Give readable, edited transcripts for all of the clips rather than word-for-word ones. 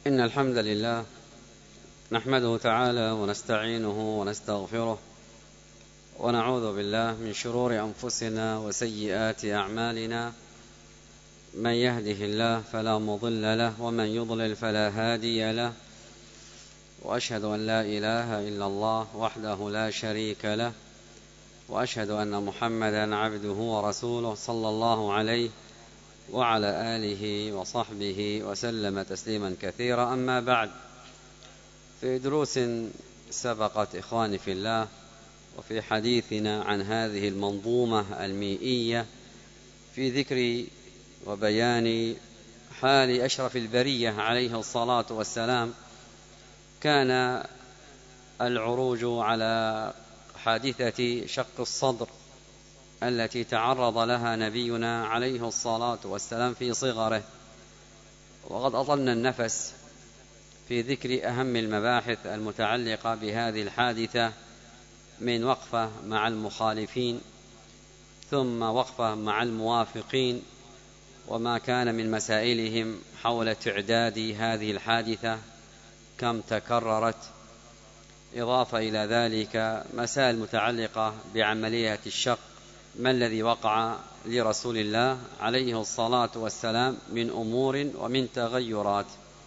إن الحمد لله نحمده تعالى ونستعينه ونستغفره ونعوذ بالله من شرور أنفسنا وسيئات أعمالنا. من يهده الله فلا مضل له ومن يضلل فلا هادي له، وأشهد أن لا إله إلا الله وحده لا شريك له، وأشهد أن محمدا عبده ورسوله صلى الله عليه وعلى آله وصحبه وسلم تسليما كثيرا. أما بعد، في دروس سبقت إخواني في الله، وفي حديثنا عن هذه المنظومة المئية في ذكر وبيان حال أشرف البرية عليه الصلاة والسلام، كان العروج على حادثة شق الصدر التي تعرض لها نبينا عليه الصلاة والسلام في صغره، وقد أطلنا النفس في ذكر أهم المباحث المتعلقة بهذه الحادثة، من وقفة مع المخالفين، ثم وقفة مع الموافقين، وما كان من مسائلهم حول تعداد هذه الحادثة، كم تكررت، إضافة إلى ذلك مسائل متعلقة بعملية الشق، ما الذي وقع لرسول الله عليه الصلاة والسلام من أمور ومن تغيرات.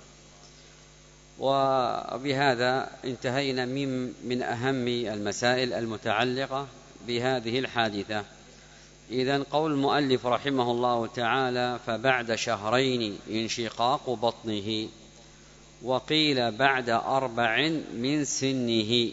وبهذا انتهينا من أهم المسائل المتعلقة بهذه الحادثة. إذن قول المؤلف رحمه الله تعالى: فبعد شهرين انشقاق بطنه، وقيل بعد 4 من سنه.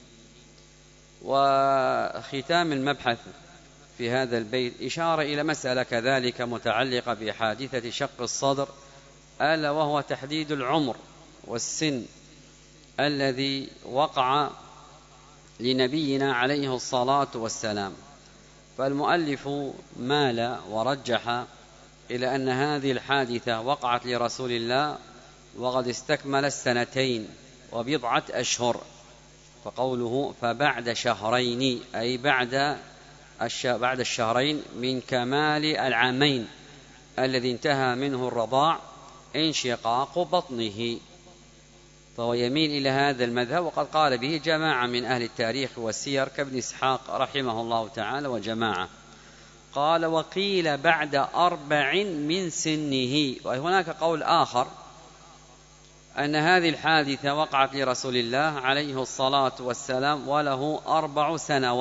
وختام المبحث في هذا البيت إشارة إلى مسألة كذلك متعلقة بحادثة شق الصدر، ألا وهو تحديد العمر والسن الذي وقع لنبينا عليه الصلاة والسلام. فالمؤلف مال ورجح إلى أن هذه الحادثة وقعت لرسول الله وقد استكمل 2 وبضعة أشهر، فقوله فبعد شهرين أي بعد الشهرين من كمال العامين الذي انتهى منه الرضاع انشقاق بطنه، فهو يميل إلى هذا المذهب، وقد قال به جماعة من أهل التاريخ والسير كابن إسحاق رحمه الله تعالى وجماعة. قال: وقيل بعد 4 من سنه. وهناك قول آخر أن هذه الحادثة وقعت لرسول الله عليه الصلاة والسلام وله 4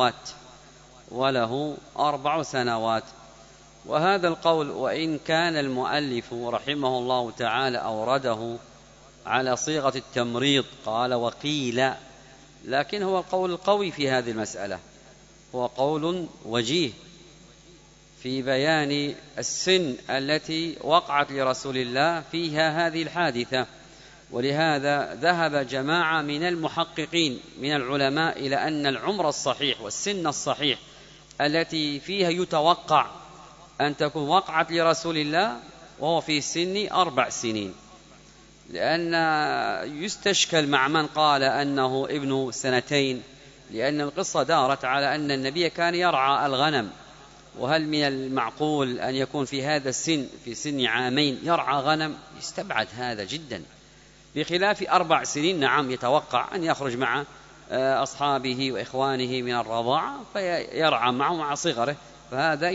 سنوات. وهذا القول وإن كان المؤلف رحمه الله تعالى أورده على صيغة التمريض، قال وقيل، لكن هو القول القوي في هذه المسألة، هو قول وجيه في بيان السن التي وقعت لرسول الله فيها هذه الحادثة. ولهذا ذهب جماعة من المحققين من العلماء إلى أن العمر الصحيح والسن الصحيح التي فيها يتوقع أن تكون وقعت لرسول الله وهو في سن 4 سنين، لأن يستشكل مع من قال أنه ابن 2، لأن القصة دارت على أن النبي كان يرعى الغنم، وهل من المعقول أن يكون في هذا السن في سن 2 عام يرعى غنم؟ يستبعد هذا جدا، بخلاف 4 سنين نعم يتوقع أن يخرج مع أصحابه وإخوانه من الرضاعة فيرعى معه مع صغره، فهذا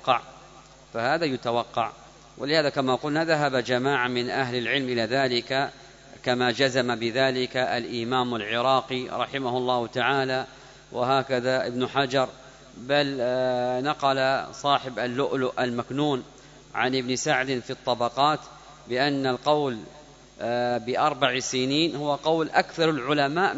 يتوقع. ولهذا كما قلنا ذهب جماعة من أهل العلم إلى ذلك، كما جزم بذلك الإمام العراقي رحمه الله تعالى، وهكذا ابن حجر، بل نقل صاحب اللؤلؤ المكنون عن ابن سعد في الطبقات بأن القول ب4 سنين هو قول أكثر العلماء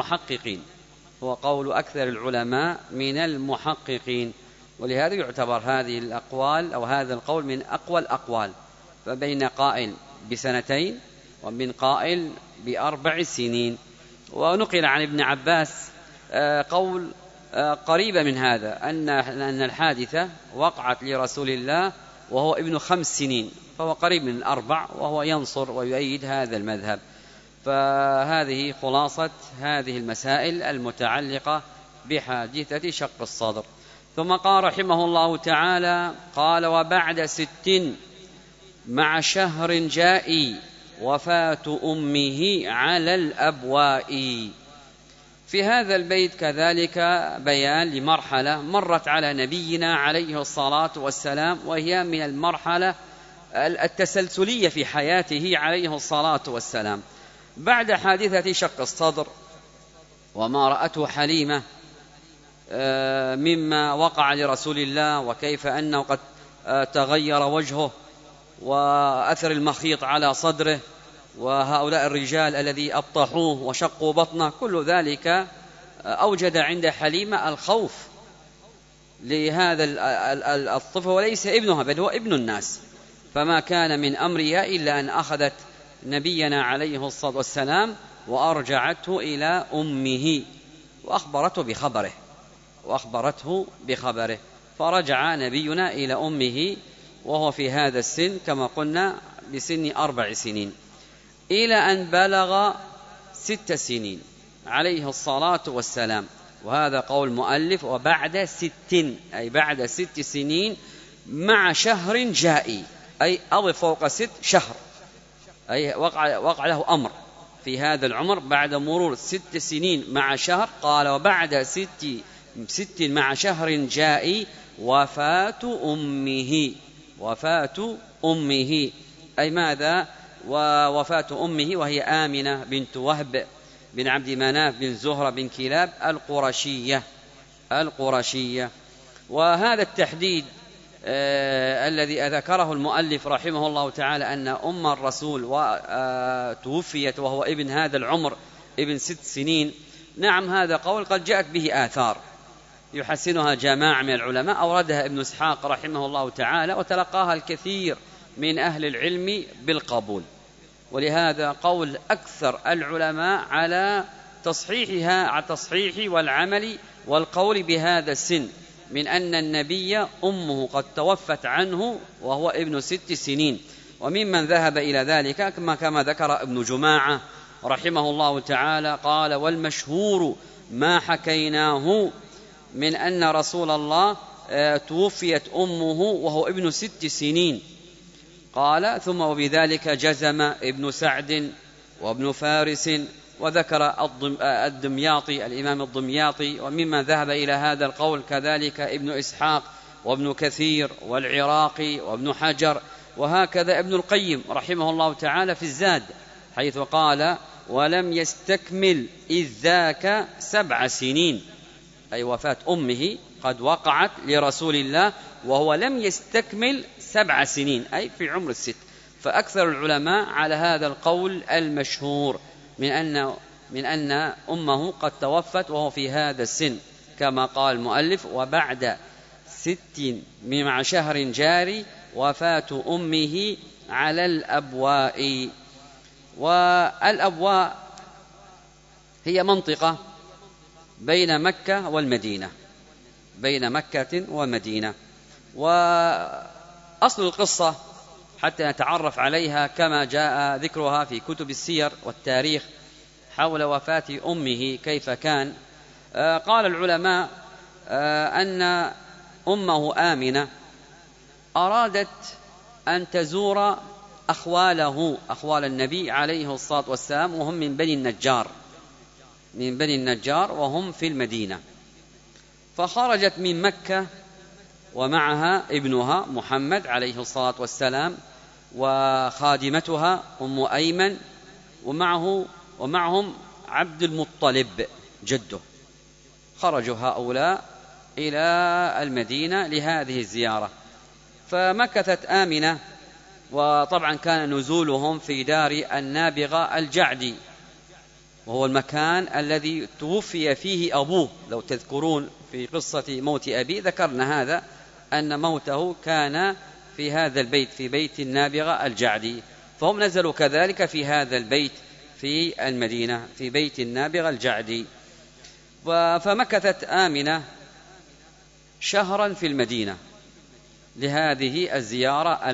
من المحققين. ولهذا يعتبر هذه الأقوال أو هذا القول من أقوى الأقوال، فبين قائل ب2 ومن قائل ب4 سنين. ونقل عن ابن عباس قول قريبة من هذا، أن الحادثة وقعت لرسول الله وهو ابن 5 سنين، فهو قريب من 4، وهو ينصر ويؤيد هذا المذهب. فهذه خلاصة هذه المسائل المتعلقة بحادثة شق الصدر. ثم قال رحمه الله تعالى: قال: وبعد 6 مع شهر جائي وفاة أمه على الأبواء. في هذا البيت كذلك بيان لمرحلة مرت على نبينا عليه الصلاة والسلام، وهي من المرحلة التسلسلية في حياته عليه الصلاة والسلام. بعد حادثة شق الصدر وما رأته حليمة مما وقع لرسول الله، وكيف أنه قد تغير وجهه وأثر المخيط على صدره، وهؤلاء الرجال الذي أبطحوه وشقوا بطنه، كل ذلك أوجد عند حليمة الخوف لهذا الطفل، وليس ابنها بل هو ابن الناس. فما كان من أمرها إلا أن أخذت نبينا عليه الصلاة والسلام وأرجعته إلى أمه وأخبرته بخبره. فرجع نبينا إلى أمه وهو في هذا السن كما قلنا بسن 4 سنين، إلى أن بلغ 6 سنين عليه الصلاة والسلام. وهذا قول مؤلف وبعد 6، أي بعد 6 سنين مع شهر جائي، أي أضف فوق 6 شهر، أي وقع له أمر في هذا العمر بعد مرور 6 سنين مع شهر. قال وبعد 6 مع شهر جائي وفاة أمه، أي ماذا؟ ووفاة أمه وهي آمنة بنت وهب بن عبد مناف بن زهرة بن كلاب القرشية. وهذا التحديد الذي ذكره المؤلف رحمه الله تعالى أن أم الرسول توفيت وهو ابن هذا العمر ابن 6 سنين، نعم هذا قول قد جاءت به آثار يحسنها جماعة من العلماء، أوردها ابن إسحاق رحمه الله تعالى، وتلقاها الكثير من أهل العلم بالقبول. ولهذا قول أكثر العلماء على تصحيحها، على تصحيح والعمل والقول بهذا السن، من أن النبي أمه قد توفت عنه وهو ابن 6 سنين. وممن ذهب إلى ذلك كما ذكر ابن جماعة رحمه الله تعالى قال والمشهور ما حكيناه من أن رسول الله توفيت أمه وهو ابن 6 سنين. قال ثم وبذلك جزم ابن سعد وابن فارس، وذكر الدمياطي الإمام الدمياطي. وممن ذهب إلى هذا القول كذلك ابن إسحاق وابن كثير والعراقي وابن حجر، وهكذا ابن القيم رحمه الله تعالى في الزاد، حيث قال ولم يستكمل إذ ذاك 7 سنين، أي وفاة أمه قد وقعت لرسول الله وهو لم يستكمل 7 سنين، أي في عمر 6. فأكثر العلماء على هذا القول المشهور من أن أمه قد توفت وهو في هذا السن، كما قال المؤلف وبعد 6 مع شهر جاري وفاة أمه على الأبواء. والأبواء هي منطقة بين مكة والمدينة. وأصل القصة حتى نتعرف عليها كما جاء ذكرها في كتب السير والتاريخ حول وفاة أمه كيف كان. قال العلماء أن أمه آمنة أرادت أن تزور أخوال النبي عليه الصلاة والسلام، وهم من بني النجار وهم في المدينة. فخرجت من مكة ومعها ابنها محمد عليه الصلاة والسلام وخادمتها أم أيمن، ومعهم عبد المطلب جده. خرجوا هؤلاء إلى المدينة لهذه الزيارة. فمكثت آمنة، وطبعا كان نزولهم في دار النابغة الجعدي، وهو المكان الذي توفي فيه أبوه. لو تذكرون في قصة موت أبي ذكرنا هذا، أن موته كان في هذا البيت، في بيت النابغة الجعدي. فهم نزلوا كذلك في هذا البيت في المدينة، في بيت النابغة الجعدي. فمكثت آمنة شهرا في المدينة لهذه الزيارة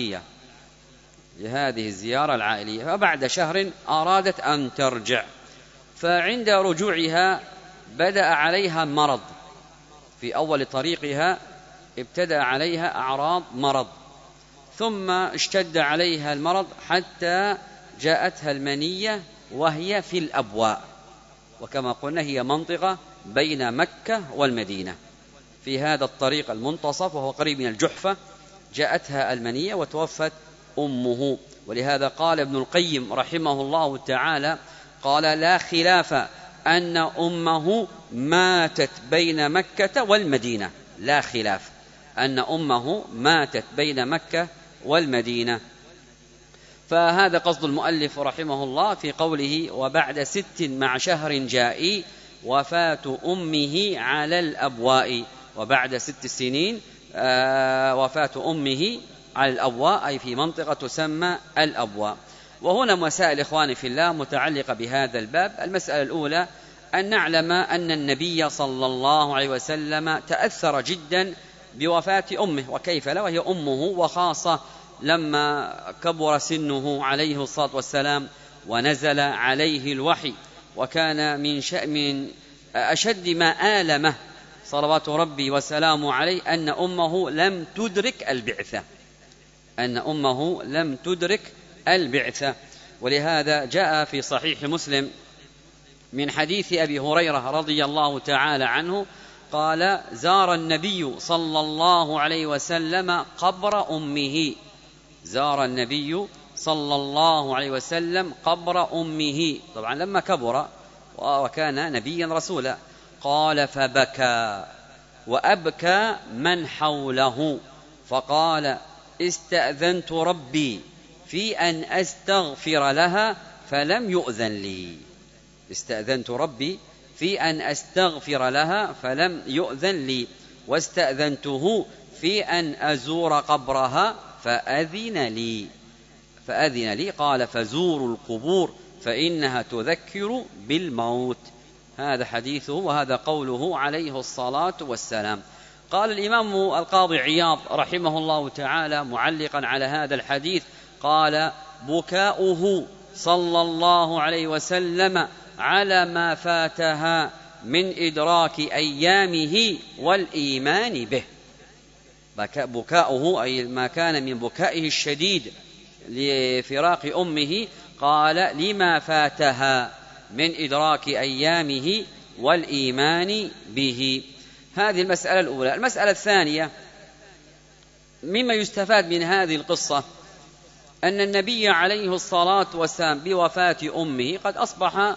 العائلية. فبعد شهر أرادت أن ترجع، فعند رجوعها بدأ عليها مرض. في أول طريقها ابتدأ عليها أعراض مرض، ثم اشتد عليها المرض حتى جاءتها المنية وهي في الأبواء، وكما قلنا هي منطقة بين مكة والمدينة في هذا الطريق المنتصف وهو قريب من الجحفة. جاءتها المنية وتوفت أمه، ولهذا قال ابن القيم رحمه الله تعالى قال: لا خلاف أن أمه ماتت بين مكة والمدينة. لا خلاف أن أمه ماتت بين مكة والمدينة. فهذا قصد المؤلف رحمه الله في قوله: وبعد 6 مع شهر جائي وفاة أمه على الأبواء. وبعد 6 سنين وفاة أمه على الأبواء، أي في منطقة تسمى الأبواء. وهنا مسائل إخواني في الله متعلقة بهذا الباب. المسألة الأولى أن نعلم أن النبي صلى الله عليه وسلم تأثر جدا بوفاة أمه، وكيف لا وهي أمه، وخاصة لما كبر سنه عليه الصلاة والسلام ونزل عليه الوحي، وكان من أشد ما آلمه صلوات ربي وسلامه عليه أن أمه لم تدرك البعثة. ولهذا جاء في صحيح مسلم من حديث أبي هريرة رضي الله تعالى عنه قال: زار النبي صلى الله عليه وسلم قبر أمه. زار النبي صلى الله عليه وسلم قبر أمه، طبعا لما كبر وكان نبيا رسولا. قال: فبكى وأبكى من حوله، فقال: استأذنت ربي في أن أستغفر لها فلم يؤذن لي. استأذنت ربي في أن أستغفر لها فلم يؤذن لي، واستأذنته في أن أزور قبرها فأذن لي. قال: فزوروا القبور فإنها تذكر بالموت. هذا حديثه وهذا قوله عليه الصلاة والسلام. قال الإمام القاضي عياض رحمه الله تعالى معلقا على هذا الحديث قال: بكاؤه صلى الله عليه وسلم على ما فاتها من إدراك أيامه والإيمان به. بكاؤه أي ما كان من بكائه الشديد لفراق أمه، قال: لما فاتها من إدراك أيامه والإيمان به. هذه المسألة الأولى. المسألة الثانية مما يستفاد من هذه القصة أن النبي عليه الصلاة والسلام بوفاة أمه قد أصبح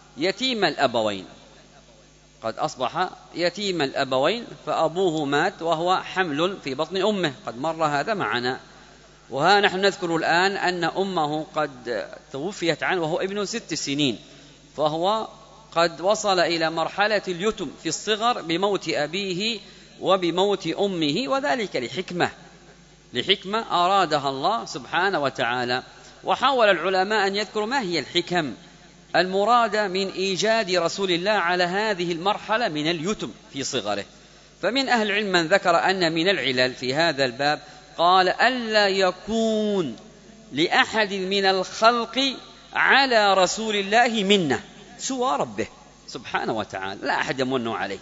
يتيم الأبوين، فأبوه مات وهو حمل في بطن أمه، قد مر هذا معنا. وها نحن نذكر الآن أن أمه قد توفيت عنه وهو ابن 6 سنين، فهو قد وصل إلى مرحلة اليتم في الصغر بموت أبيه وبموت أمه، وذلك لحكمة أرادها الله سبحانه وتعالى. وحاول العلماء أن يذكروا ما هي الحكم المرادة من إيجاد رسول الله على هذه المرحلة من اليتم في صغره. فمن أهل العلم من ذكر أن من العلل في هذا الباب قال: ألا يكون لأحد من الخلق على رسول الله منة سوى ربه سبحانه وتعالى، لا أحد يمن عليه.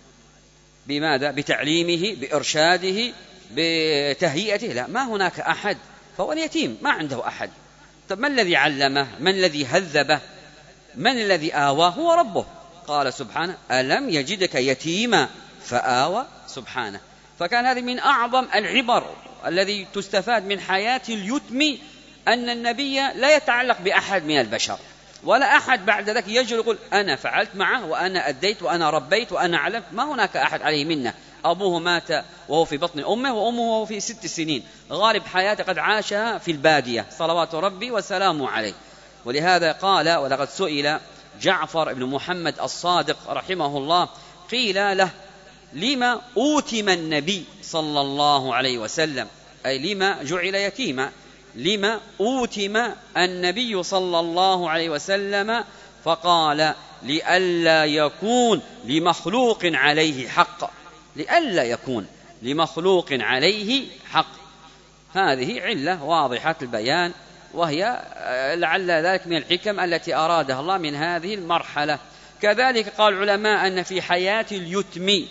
بماذا؟ بتعليمه، بإرشاده، بتهيئته، لا، ما هناك أحد، فهو اليتيم ما عنده أحد. طب من الذي علمه؟ من الذي هذبه؟ من الذي آواه؟ هو ربه. قال سبحانه: ألم يجدك يتيما فآوى. سبحانه. فكان هذه من أعظم العبر الذي تستفاد من حياة اليتم، أن النبي لا يتعلق بأحد من البشر، ولا أحد بعد ذلك يجري يقول أنا فعلت معه وأنا أديت وأنا ربيت وأنا علمت. ما هناك أحد عليه منه. أبوه مات وهو في بطن أمه، وأمه وهو في 6 سنين، غالب حياته قد عاشها في البادية صلوات ربي وسلامه عليه. ولهذا قال: ولقد سئل جعفر بن محمد الصادق رحمه الله قيل له: لما أوتم النبي صلى الله عليه وسلم، أي لما جعل يتيما، لما أوتم النبي صلى الله عليه وسلم؟ فقال: لئلا يكون لمخلوق عليه حق. لئلا يكون لمخلوق عليه حق. هذه علة واضحة البيان، وهي لعل ذلك من الحكم التي أرادها الله من هذه المرحلة. كذلك قال العلماء أن في حياة اليتم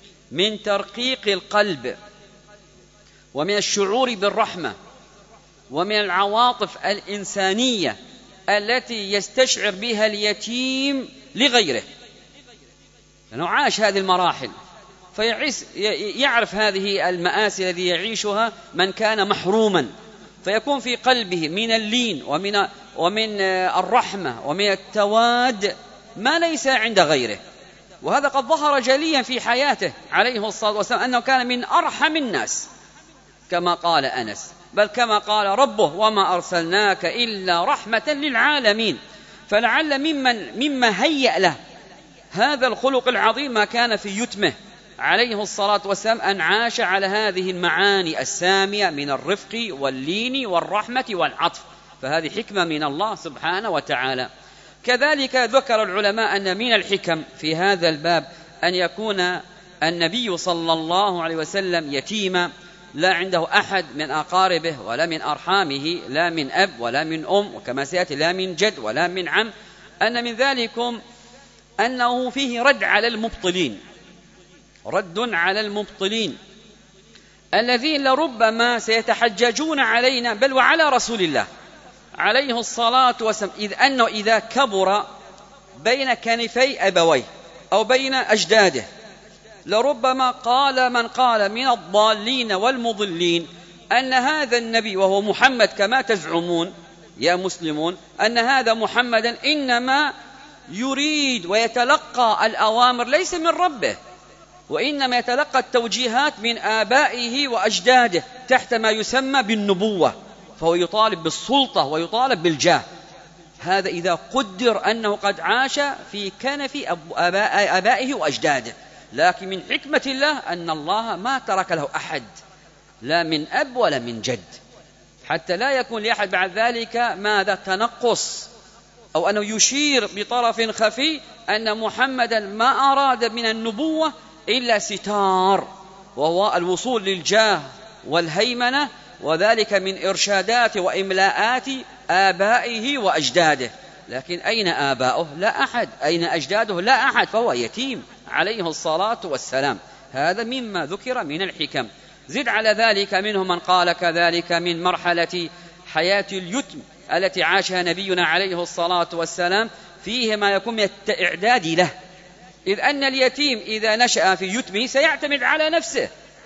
من ترقيق القلب ومن الشعور بالرحمة ومن العواطف الإنسانية التي يستشعر بها اليتيم لغيره، لأنه عاش هذه المراحل فيعرف هذه المآسي التي يعيشها من كان محروما، فيكون في قلبه من اللين ومن الرحمة ومن التواد ما ليس عند غيره. وهذا قد ظهر جليا في حياته عليه الصلاة والسلام، أنه كان من أرحم الناس كما قال أنس، بل كما قال ربه وما أرسلناك إلا رحمة للعالمين. فلعل مما هيأ له هذا الخلق العظيم ما كان في يتمه عليه الصلاة والسلام، أن عاش على هذه المعاني السامية من الرفق واللين والرحمة والعطف، فهذه حكمة من الله سبحانه وتعالى. كذلك ذكر العلماء أن من الحكم في هذا الباب أن يكون النبي صلى الله عليه وسلم يتيما، لا عنده أحد من أقاربه ولا من أرحامه، لا من أب ولا من أم، وكما سيأتي لا من جد ولا من عم. أن من ذلكم أنه فيه رد على المبطلين الذين لربما سيتحججون علينا بل وعلى رسول الله عليه الصلاة والسلام، إذ أنه إذا كبر بين كنفي أبويه أو بين أجداده لربما قال من قال من الضالين والمضلين أن هذا النبي وهو محمد كما تزعمون يا مسلمون، أن هذا محمدا إنما يريد ويتلقى الأوامر ليس من ربه، وإنما يتلقى التوجيهات من آبائه وأجداده تحت ما يسمى بالنبوة، فهو يطالب بالسلطة ويطالب بالجاه. هذا إذا قدر أنه قد عاش في كنف آبائه وأجداده. لكن من حكمة الله أن الله ما ترك له أحد لا من أب ولا من جد، حتى لا يكون لأحد بعد ذلك ماذا تنقص أو أنه يشير بطرف خفي أن محمدا ما أراد من النبوة إلا ستار، وهو الوصول للجاه والهيمنة، وذلك من إرشادات وإملاءات آبائه وأجداده. لكن أين آباؤه؟ لا أحد. أين أجداده؟ لا أحد. فهو يتيم عليه الصلاة والسلام. هذا مما ذكر من الحكم. زد على ذلك منهم من قال كذلك من مرحلة حياة اليتم التي عاشها نبينا عليه الصلاة والسلام فيه ما يكون من الإعداد له، إذ أن اليتيم إذا نشأ في يتمه سيعتمد على نفسه،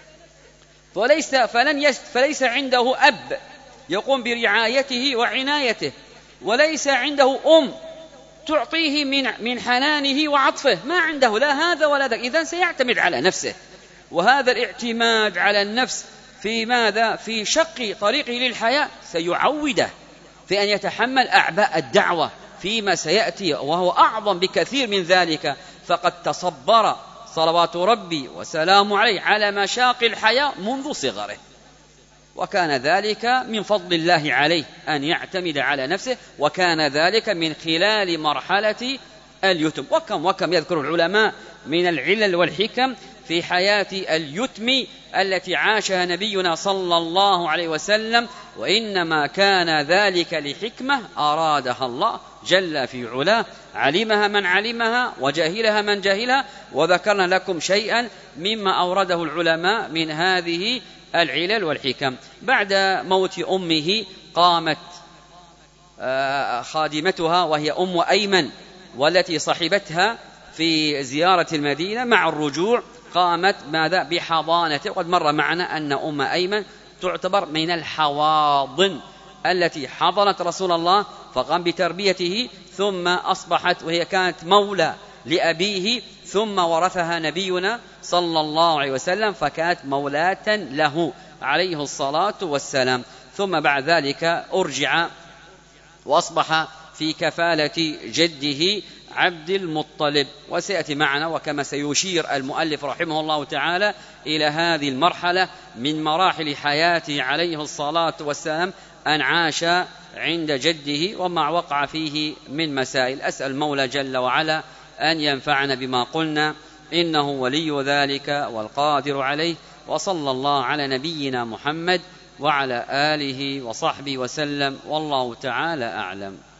فليس عنده أب يقوم برعايته وعنايته، وليس عنده أم تعطيه من حنانه وعطفه، ما عنده لا هذا ولا ذاك، إذن سيعتمد على نفسه. وهذا الاعتماد على النفس في ماذا؟ في شق طريقه للحياة سيعوده في أن يتحمل أعباء الدعوة فيما سيأتي، وهو أعظم بكثير من ذلك. فقد تصبر صلوات ربي وسلامه عليه على مشاق الحياة منذ صغره، وكان ذلك من فضل الله عليه أن يعتمد على نفسه، وكان ذلك من خلال مرحلة اليتم. وكم يذكر العلماء من العلل والحكم في حياة اليتم التي عاشها نبينا صلى الله عليه وسلم، وإنما كان ذلك لحكمة أرادها الله جل في علاه، علمها من علمها وجاهلها من جاهلها. وذكرنا لكم شيئا مما أورده العلماء من هذه العلل والحكم. بعد موت أمه قامت خادمتها وهي أم أيمن، والتي صحبتها في زيارة المدينة مع الرجوع، قامت ماذا؟ بحضانته. وقد مر معنا أن أم أيمن تعتبر من الحواضن التي حضنت رسول الله فقام بتربيته، ثم أصبحت وهي كانت مولى لأبيه، ثم ورثها نبينا صلى الله عليه وسلم فكانت مولاة له عليه الصلاة والسلام. ثم بعد ذلك أرجع وأصبح في كفالة جده عبد المطلب. وسيأتي معنا وكما سيشير المؤلف رحمه الله تعالى إلى هذه المرحلة من مراحل حياته عليه الصلاة والسلام أن عاش عند جده وما وقع فيه من مسائل. أسأل المولى جل وعلا أن ينفعنا بما قلنا، إنه ولي ذلك والقادر عليه. وصلى الله على نبينا محمد وعلى آله وصحبه وسلم، والله تعالى أعلم.